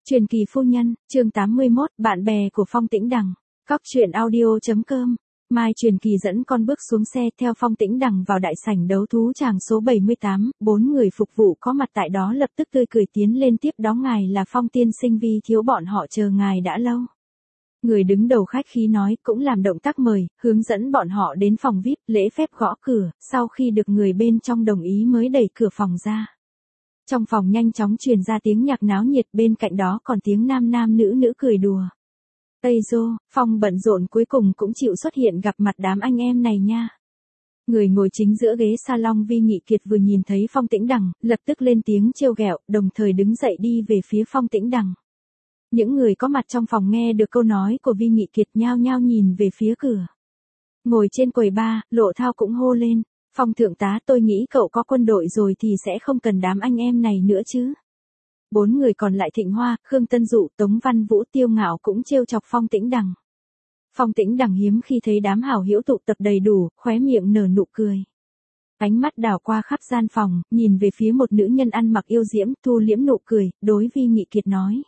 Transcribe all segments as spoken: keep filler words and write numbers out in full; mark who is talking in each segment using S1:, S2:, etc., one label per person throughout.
S1: Truyền kỳ phu nhân, chương tám mươi mốt, bạn bè của Phong Tĩnh Đằng. Cóc truyện audio chấm com. Mai Truyền Kỳ dẫn con bước xuống xe theo Phong Tĩnh Đằng vào đại sảnh đấu thú tràng số bảy mươi tám, bốn người phục vụ có mặt tại đó lập tức tươi cười tiến lên tiếp đó ngài là Phong tiên sinh, Vi thiếu bọn họ chờ ngài đã lâu. Người đứng đầu khách khí nói, cũng làm động tác mời, hướng dẫn bọn họ đến phòng vi ai pi, lễ phép gõ cửa, sau khi được người bên trong đồng ý mới đẩy cửa phòng ra. Trong phòng nhanh chóng truyền ra tiếng nhạc náo nhiệt, bên cạnh đó còn tiếng nam nam nữ nữ cười đùa. Tây Dô, Phong bận rộn cuối cùng cũng chịu xuất hiện gặp mặt đám anh em này nha. Người ngồi chính giữa ghế salon Vi Nghị Kiệt vừa nhìn thấy Phong Tĩnh Đằng, lập tức lên tiếng trêu ghẹo, đồng thời đứng dậy đi về phía Phong Tĩnh Đằng. Những người có mặt trong phòng nghe được câu nói của Vi Nghị Kiệt nhao nhao nhìn về phía cửa. Ngồi trên quầy bar, Lộ Thao cũng hô lên. Phong thượng tá, tôi nghĩ cậu có quân đội rồi thì sẽ không cần đám anh em này nữa chứ. Bốn người còn lại Thịnh Hoa, Khương Tân Dụ, Tống Văn Vũ, Tiêu Ngạo cũng trêu chọc Phong Tĩnh Đằng. Phong Tĩnh Đằng hiếm khi thấy đám hảo hữu tụ tập đầy đủ, khóe miệng nở nụ cười. Ánh mắt đảo qua khắp gian phòng, nhìn về phía một nữ nhân ăn mặc yêu diễm, thu liễm nụ cười, đối Vi Nghị Kiệt nói.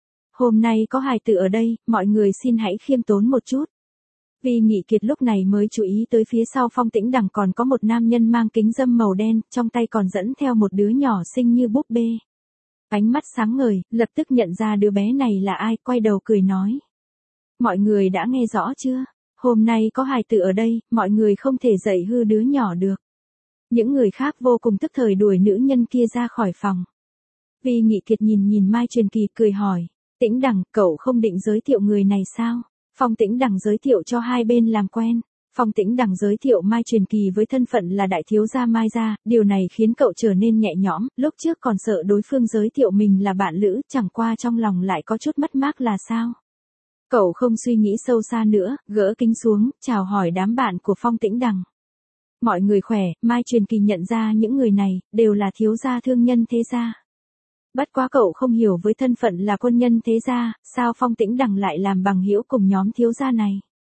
S1: Hôm nay có hài tử ở đây, mọi người xin hãy khiêm tốn một chút. Vi Nghị Kiệt lúc này mới chú ý tới phía sau Phong Tĩnh Đằng còn có một nam nhân mang kính râm màu đen, trong tay còn dẫn theo một đứa nhỏ xinh như búp bê. Ánh mắt sáng ngời, lập tức nhận ra đứa bé này là ai, quay đầu cười nói. Mọi người đã nghe rõ chưa? Hôm nay có hài tử ở đây, mọi người không thể dạy hư đứa nhỏ được. Những người khác vô cùng tức thời đuổi nữ nhân kia ra khỏi phòng. Vi Nghị Kiệt nhìn nhìn Mai Truyền Kỳ cười hỏi. Tĩnh Đằng, cậu không định giới thiệu người này sao? Phong Tĩnh Đằng giới thiệu cho hai bên làm quen. Phong Tĩnh Đằng giới thiệu Mai Truyền Kỳ với thân phận là đại thiếu gia Mai gia, điều này khiến cậu trở nên nhẹ nhõm, lúc trước còn sợ đối phương giới thiệu mình là bạn lữ, chẳng qua trong lòng lại có chút mất mát là sao. Cậu không suy nghĩ sâu xa nữa, gỡ kính xuống, chào hỏi đám bạn của Phong Tĩnh Đằng. Mọi người khỏe, Mai Truyền Kỳ nhận ra những người này, đều là thiếu gia thương nhân thế gia. Bất quá cậu không hiểu với thân phận là quân nhân thế gia, sao Phong Tĩnh Đằng lại làm bằng hữu cùng nhóm thiếu gia này.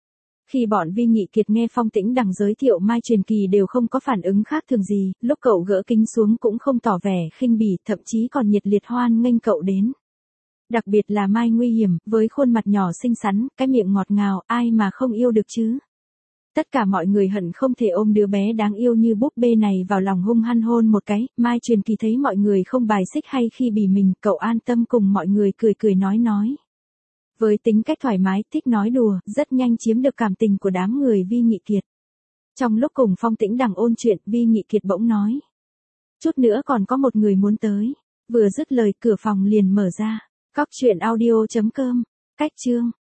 S1: Khi bọn Vi Nghị Kiệt nghe Phong Tĩnh Đằng giới thiệu Mai Truyền Kỳ đều không có phản ứng khác thường gì, lúc cậu gỡ kính xuống cũng không tỏ vẻ khinh bỉ, thậm chí còn nhiệt liệt hoan nghênh cậu đến. Đặc biệt là Mai Nguy Hiểm, với khuôn mặt nhỏ xinh xắn, cái miệng ngọt ngào, ai mà không yêu được chứ. Tất cả mọi người hận không thể ôm đứa bé đáng yêu như búp bê này vào lòng hung hăng hôn một cái. Mai Truyền Kỳ thấy mọi người không bài xích hay khi bỉ mình, cậu an tâm cùng mọi người cười cười nói nói. Với tính cách thoải mái, thích nói đùa, rất nhanh chiếm được cảm tình của đám người Vi Nghị Kiệt. Trong lúc cùng Phong Tĩnh Đằng ôn chuyện, Vi Nghị Kiệt bỗng nói. Chút nữa còn có một người muốn tới. Vừa dứt lời cửa phòng liền mở ra. Cóc truyện audio chấm com. Cách chương.